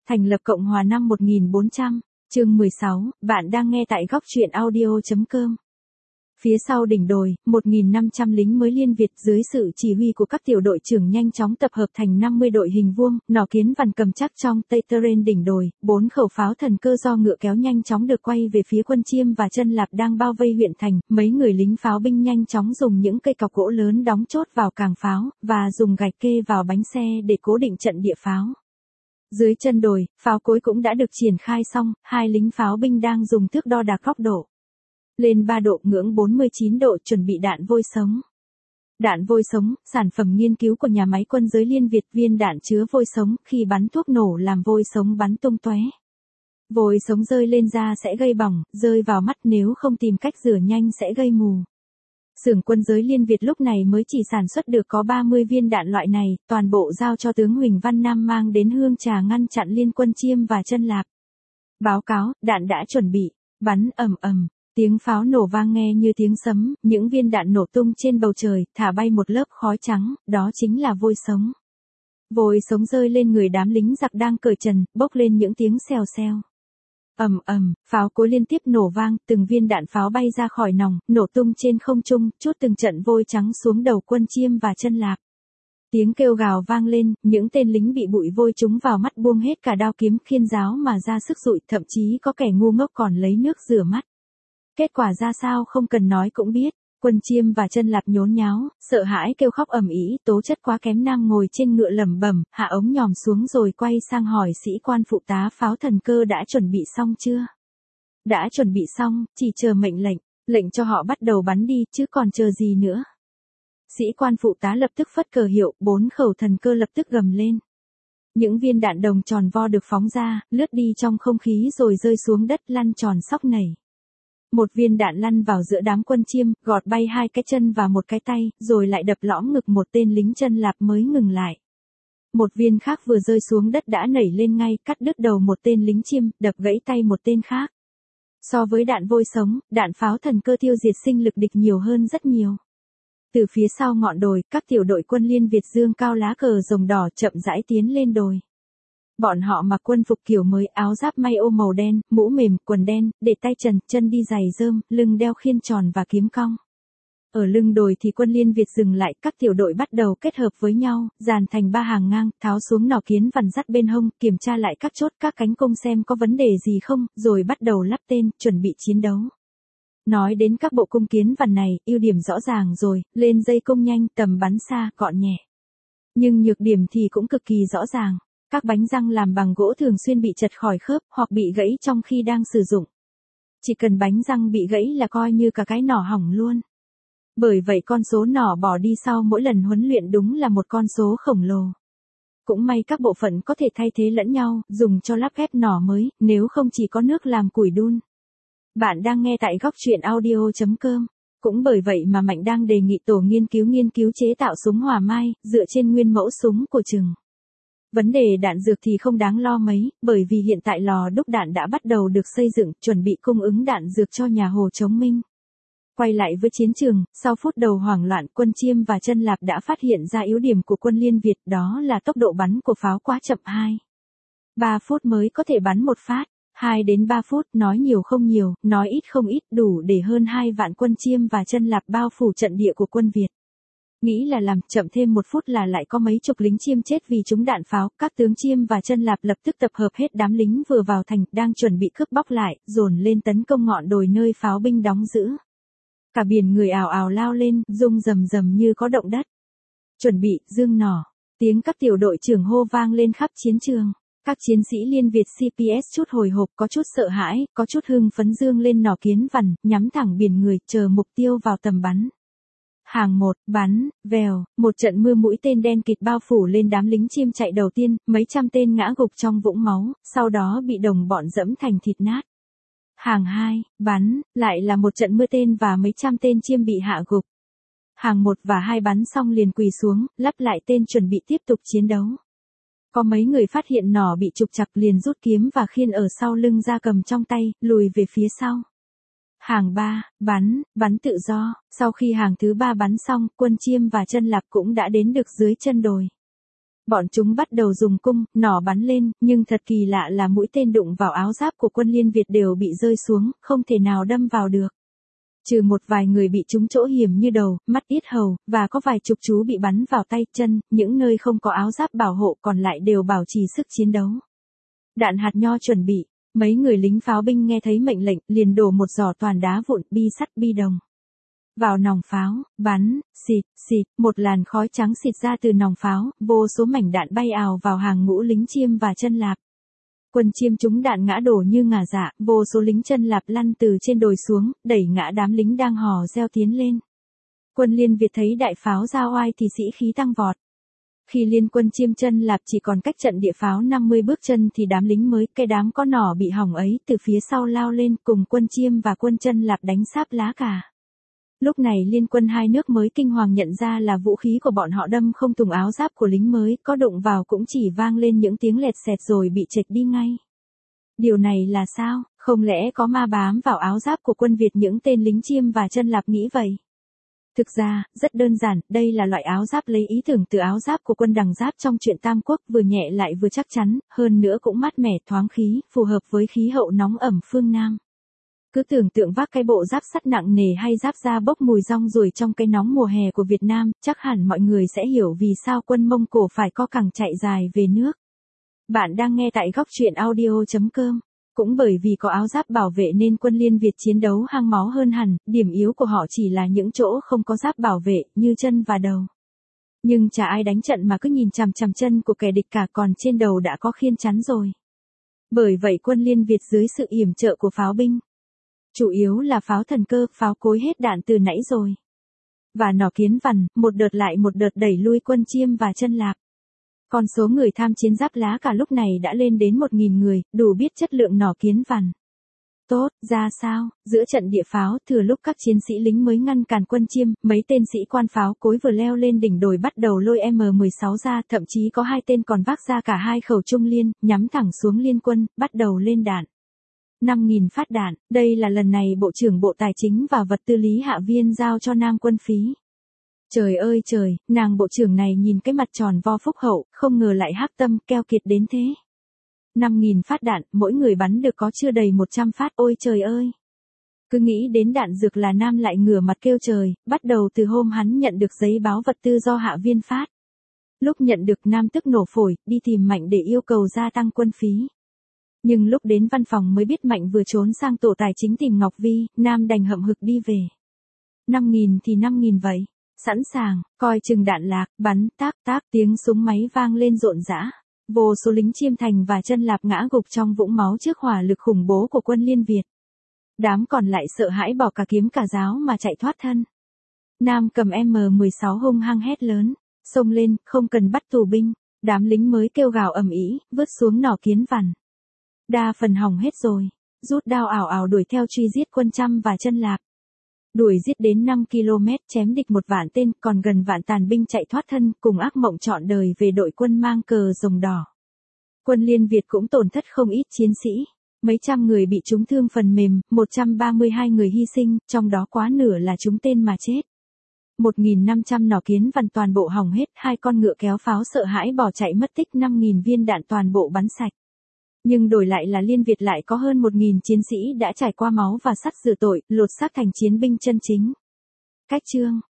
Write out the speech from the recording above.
Thành lập Cộng hòa năm 1400, chương 16, bạn đang nghe tại góc truyện audio.com. Phía sau đỉnh đồi, 1.500 lính mới Liên Việt dưới sự chỉ huy của các tiểu đội trưởng nhanh chóng tập hợp thành 50 đội hình vuông, nỏ kiến vằn cầm chắc trong tay trên đỉnh đồi, 4 khẩu pháo thần cơ do ngựa kéo nhanh chóng được quay về phía Quân Chiêm và Chân Lạp đang bao vây huyện thành. Mấy người lính pháo binh nhanh chóng dùng những cây cọc gỗ lớn đóng chốt vào càng pháo, và dùng gạch kê vào bánh xe để cố định trận địa pháo. Dưới chân đồi, pháo cối cũng đã được triển khai xong, hai lính pháo binh đang dùng thước đo đạc góc độ. Lên 3 độ, ngưỡng 49 độ, chuẩn bị đạn vôi sống. Đạn vôi sống, sản phẩm nghiên cứu của nhà máy quân giới Liên Việt. Viên đạn chứa vôi sống, khi bắn thuốc nổ làm vôi sống bắn tung tóe. Vôi sống rơi lên da sẽ gây bỏng, rơi vào mắt nếu không tìm cách rửa nhanh sẽ gây mù. Xưởng quân giới Liên Việt lúc này mới chỉ sản xuất được có 30 viên đạn loại này, toàn bộ giao cho tướng Huỳnh Văn Nam mang đến Hương Trà ngăn chặn Liên Quân Chiêm và Chân Lạp. Báo cáo, đạn đã chuẩn bị, bắn ầm ầm. Tiếng pháo nổ vang nghe như tiếng sấm, những viên đạn nổ tung trên bầu trời, thả bay một lớp khói trắng, đó chính là vôi sống. Vôi sống rơi lên người đám lính giặc đang cởi trần, bốc lên những tiếng xèo xèo. Ầm ầm, pháo cối liên tiếp nổ vang, từng viên đạn pháo bay ra khỏi nòng, nổ tung trên không trung, trút từng trận vôi trắng xuống đầu Quân Chiêm và Chân Lạp. Tiếng kêu gào vang lên, những tên lính bị bụi vôi trúng vào mắt buông hết cả đao kiếm khiên giáo mà ra sức dụi, thậm chí có kẻ ngu ngốc còn lấy nước rửa mắt. Kết quả ra sao không cần nói cũng biết, Quân Chiêm và Chân Lạp nhốn nháo, sợ hãi kêu khóc ầm ĩ. Tố Chất quá kém nam ngồi trên ngựa lẩm bẩm, hạ ống nhòm xuống rồi quay sang hỏi sĩ quan phụ tá pháo thần cơ đã chuẩn bị xong chưa? Đã chuẩn bị xong, chỉ chờ mệnh lệnh cho họ bắt đầu bắn đi, chứ còn chờ gì nữa. Sĩ quan phụ tá lập tức phất cờ hiệu, 4 khẩu thần cơ lập tức gầm lên. Những viên đạn đồng tròn vo được phóng ra, lướt đi trong không khí rồi rơi xuống đất lăn tròn sóc nảy. Một viên đạn lăn vào giữa đám Quân Chiêm, gọt bay 2 cái chân và 1 cái tay, rồi lại đập lõm ngực một tên lính Chân Lạp mới ngừng lại. Một viên khác vừa rơi xuống đất đã nảy lên ngay, cắt đứt đầu một tên lính Chiêm, đập gãy tay một tên khác. So với đạn vôi sống, đạn pháo thần cơ tiêu diệt sinh lực địch nhiều hơn rất nhiều. Từ phía sau ngọn đồi, các tiểu đội quân Liên Việt dương cao lá cờ rồng đỏ chậm rãi tiến lên đồi. Bọn họ mặc quân phục kiểu mới, áo giáp may ô màu đen, mũ mềm, quần đen, để tay trần, chân đi giày rơm, lưng đeo khiên tròn và kiếm cong. Ở lưng đồi thì quân Liên Việt dừng lại, các tiểu đội bắt đầu kết hợp với nhau, dàn thành 3 hàng ngang, tháo xuống nỏ kiến vằn dắt bên hông, kiểm tra lại các chốt, các cánh cung xem có vấn đề gì không, rồi bắt đầu lắp tên, chuẩn bị chiến đấu. Nói đến các bộ cung kiến vằn này, ưu điểm rõ ràng rồi, lên dây cung nhanh, tầm bắn xa, gọn nhẹ. Nhưng nhược điểm thì cũng cực kỳ rõ ràng. Các bánh răng làm bằng gỗ thường xuyên bị chật khỏi khớp, hoặc bị gãy trong khi đang sử dụng. Chỉ cần bánh răng bị gãy là coi như cả cái nỏ hỏng luôn. Bởi vậy con số nỏ bỏ đi sau mỗi lần huấn luyện đúng là một con số khổng lồ. Cũng may các bộ phận có thể thay thế lẫn nhau, dùng cho lắp ghép nỏ mới, nếu không chỉ có nước làm củi đun. Bạn đang nghe tại góc truyện audio.com. Cũng bởi vậy mà Mạnh đang đề nghị tổ nghiên cứu chế tạo súng hỏa mai, dựa trên nguyên mẫu súng của Trừng. Vấn đề đạn dược thì không đáng lo mấy, bởi vì hiện tại lò đúc đạn đã bắt đầu được xây dựng, chuẩn bị cung ứng đạn dược cho nhà Hồ Chống Minh. Quay lại với chiến trường, sau phút đầu hoảng loạn, Quân Chiêm và Chân Lạp đã phát hiện ra yếu điểm của quân Liên Việt, đó là tốc độ bắn của pháo quá chậm. 3 phút mới có thể bắn một phát, 2 đến 3 phút, nói nhiều không nhiều, nói ít không ít, đủ để hơn 2 vạn Quân Chiêm và Chân Lạp bao phủ trận địa của quân Việt. Nghĩ là làm, chậm thêm 1 phút là lại có mấy chục lính Chiêm chết vì trúng đạn pháo. Các tướng Chiêm và Chân Lạp lập tức tập hợp hết đám lính vừa vào thành, đang chuẩn bị cướp bóc lại, dồn lên tấn công ngọn đồi nơi pháo binh đóng giữ. Cả biển người ào ào lao lên, rung rầm rầm như có động đất. Chuẩn bị, dương nỏ. Tiếng các tiểu đội trưởng hô vang lên khắp chiến trường. Các chiến sĩ Liên Việt CPS chút hồi hộp, có chút sợ hãi, có chút hưng phấn dương lên nỏ kiến vằn, nhắm thẳng biển người, chờ mục tiêu vào tầm bắn. Hàng 1, bắn, vèo, một trận mưa mũi tên đen kịt bao phủ lên đám lính Chiêm chạy đầu tiên, mấy trăm tên ngã gục trong vũng máu, sau đó bị đồng bọn dẫm thành thịt nát. Hàng 2, bắn, lại là một trận mưa tên và mấy trăm tên Chiêm bị hạ gục. Hàng 1 và 2 bắn xong liền quỳ xuống, lắp lại tên chuẩn bị tiếp tục chiến đấu. Có mấy người phát hiện nỏ bị trục trặc liền rút kiếm và khiên ở sau lưng ra cầm trong tay, lùi về phía sau. Hàng 3, bắn tự do. Sau khi hàng thứ 3 bắn xong, Quân Chiêm và Chân Lạp cũng đã đến được dưới chân đồi. Bọn chúng bắt đầu dùng cung, nỏ bắn lên, nhưng thật kỳ lạ là mũi tên đụng vào áo giáp của quân Liên Việt đều bị rơi xuống, không thể nào đâm vào được. Trừ một vài người bị trúng chỗ hiểm như đầu, mắt, yết hầu, và có vài chục chú bị bắn vào tay, chân, những nơi không có áo giáp bảo hộ còn lại đều bảo trì sức chiến đấu. Đạn hạt nho chuẩn bị, mấy người lính pháo binh nghe thấy mệnh lệnh, liền đổ một giỏ toàn đá vụn, bi sắt, bi đồng vào nòng pháo, bắn, xịt, xịt, một làn khói trắng xịt ra từ nòng pháo, vô số mảnh đạn bay ào vào hàng ngũ lính Chiêm và Chân Lạp. Quân Chiêm trúng đạn ngã đổ như ngả dạ, vô số lính Chân Lạp lăn từ trên đồi xuống, đẩy ngã đám lính đang hò reo tiến lên. Quân Liên Việt thấy đại pháo ra oai thì sĩ khí tăng vọt. Khi liên quân Chiêm Chân Lạp chỉ còn cách trận địa pháo 50 bước chân thì đám lính mới, cái đám có nỏ bị hỏng ấy, từ phía sau lao lên cùng quân Chiêm và quân Chân Lạp đánh sáp lá cà. Lúc này liên quân hai nước mới kinh hoàng nhận ra là vũ khí của bọn họ đâm không thủng áo giáp của lính mới, có đụng vào cũng chỉ vang lên những tiếng lẹt xẹt rồi bị chệch đi ngay. Điều này là sao, không lẽ có ma bám vào áo giáp của quân Việt? Những tên lính Chiêm và Chân Lạp nghĩ vậy. Thực ra, rất đơn giản, đây là loại áo giáp lấy ý tưởng từ áo giáp của quân Đằng Giáp trong truyện Tam Quốc, vừa nhẹ lại vừa chắc chắn, hơn nữa cũng mát mẻ thoáng khí, phù hợp với khí hậu nóng ẩm phương Nam. Cứ tưởng tượng vác cái bộ giáp sắt nặng nề hay giáp da bốc mùi rong ruổi trong cái nóng mùa hè của Việt Nam, chắc hẳn mọi người sẽ hiểu vì sao quân Mông Cổ phải co cẳng chạy dài về nước. Bạn đang nghe tại góc truyện audio.com. Cũng bởi vì có áo giáp bảo vệ nên quân Liên Việt chiến đấu hăng máu hơn hẳn, điểm yếu của họ chỉ là những chỗ không có giáp bảo vệ, như chân và đầu. Nhưng chả ai đánh trận mà cứ nhìn chằm chằm chân của kẻ địch cả, còn trên đầu đã có khiên chắn rồi. Bởi vậy quân Liên Việt dưới sự yểm trợ của pháo binh, chủ yếu là pháo thần cơ, pháo cối hết đạn từ nãy rồi, và nỏ kiến vằn, một đợt lại một đợt đẩy lui quân Chiêm và Chân Lạp. Con số người tham chiến giáp lá cả lúc này đã lên đến 1.000 người, đủ biết chất lượng nỏ kiến vằn. Tốt, ra sao, giữa trận địa pháo, thừa lúc các chiến sĩ lính mới ngăn cản quân Chiêm, mấy tên sĩ quan pháo cối vừa leo lên đỉnh đồi bắt đầu lôi M16 ra, thậm chí có 2 tên còn vác ra cả 2 khẩu trung liên, nhắm thẳng xuống liên quân, bắt đầu lên đạn. 5.000 phát đạn, đây là lần này Bộ trưởng Bộ Tài chính và Vật tư Lý Hạ Viên giao cho Nam quân phí. Trời ơi trời, nàng bộ trưởng này nhìn cái mặt tròn vo phúc hậu, không ngờ lại hắc tâm, keo kiệt đến thế. 5.000 phát đạn, mỗi người bắn được có chưa đầy 100 phát, ôi trời ơi. Cứ nghĩ đến đạn dược là Nam lại ngửa mặt kêu trời, bắt đầu từ hôm hắn nhận được giấy báo vật tư do Hạ Viên phát. Lúc nhận được Nam tức nổ phổi, đi tìm Mạnh để yêu cầu gia tăng quân phí. Nhưng lúc đến văn phòng mới biết Mạnh vừa trốn sang tổ tài chính tìm Ngọc Vi, Nam đành hậm hực đi về. 5.000 thì 5.000 vậy. Sẵn sàng, coi chừng đạn lạc, bắn, tác, tiếng súng máy vang lên rộn rã. Vô số lính Chiêm Thành và Chân Lạp ngã gục trong vũng máu trước hỏa lực khủng bố của quân Liên Việt. Đám còn lại sợ hãi bỏ cả kiếm cả giáo mà chạy thoát thân. Nam cầm M16 hung hăng hét lớn, xông lên, không cần bắt tù binh. Đám lính mới kêu gào ầm ĩ, vứt xuống nỏ kiến vằn. Đa phần hỏng hết rồi, rút đao ảo ảo đuổi theo truy giết quân Chăm và Chân Lạp. Đuổi giết đến 5 km, chém địch 1 vạn tên, còn gần vạn tàn binh chạy thoát thân, cùng ác mộng trọn đời về đội quân mang cờ rồng đỏ. Quân Liên Việt cũng tổn thất không ít chiến sĩ, mấy trăm người bị trúng thương phần mềm, 132 người hy sinh, trong đó quá nửa là trúng tên mà chết. 1.500 nỏ kiến vằn toàn bộ hỏng hết, 2 con ngựa kéo pháo sợ hãi bỏ chạy mất tích, 5.000 viên đạn toàn bộ bắn sạch. Nhưng đổi lại là Liên Việt lại có hơn 1.000 chiến sĩ đã trải qua máu và sắt rửa tội, lột xác thành chiến binh chân chính. Cách chương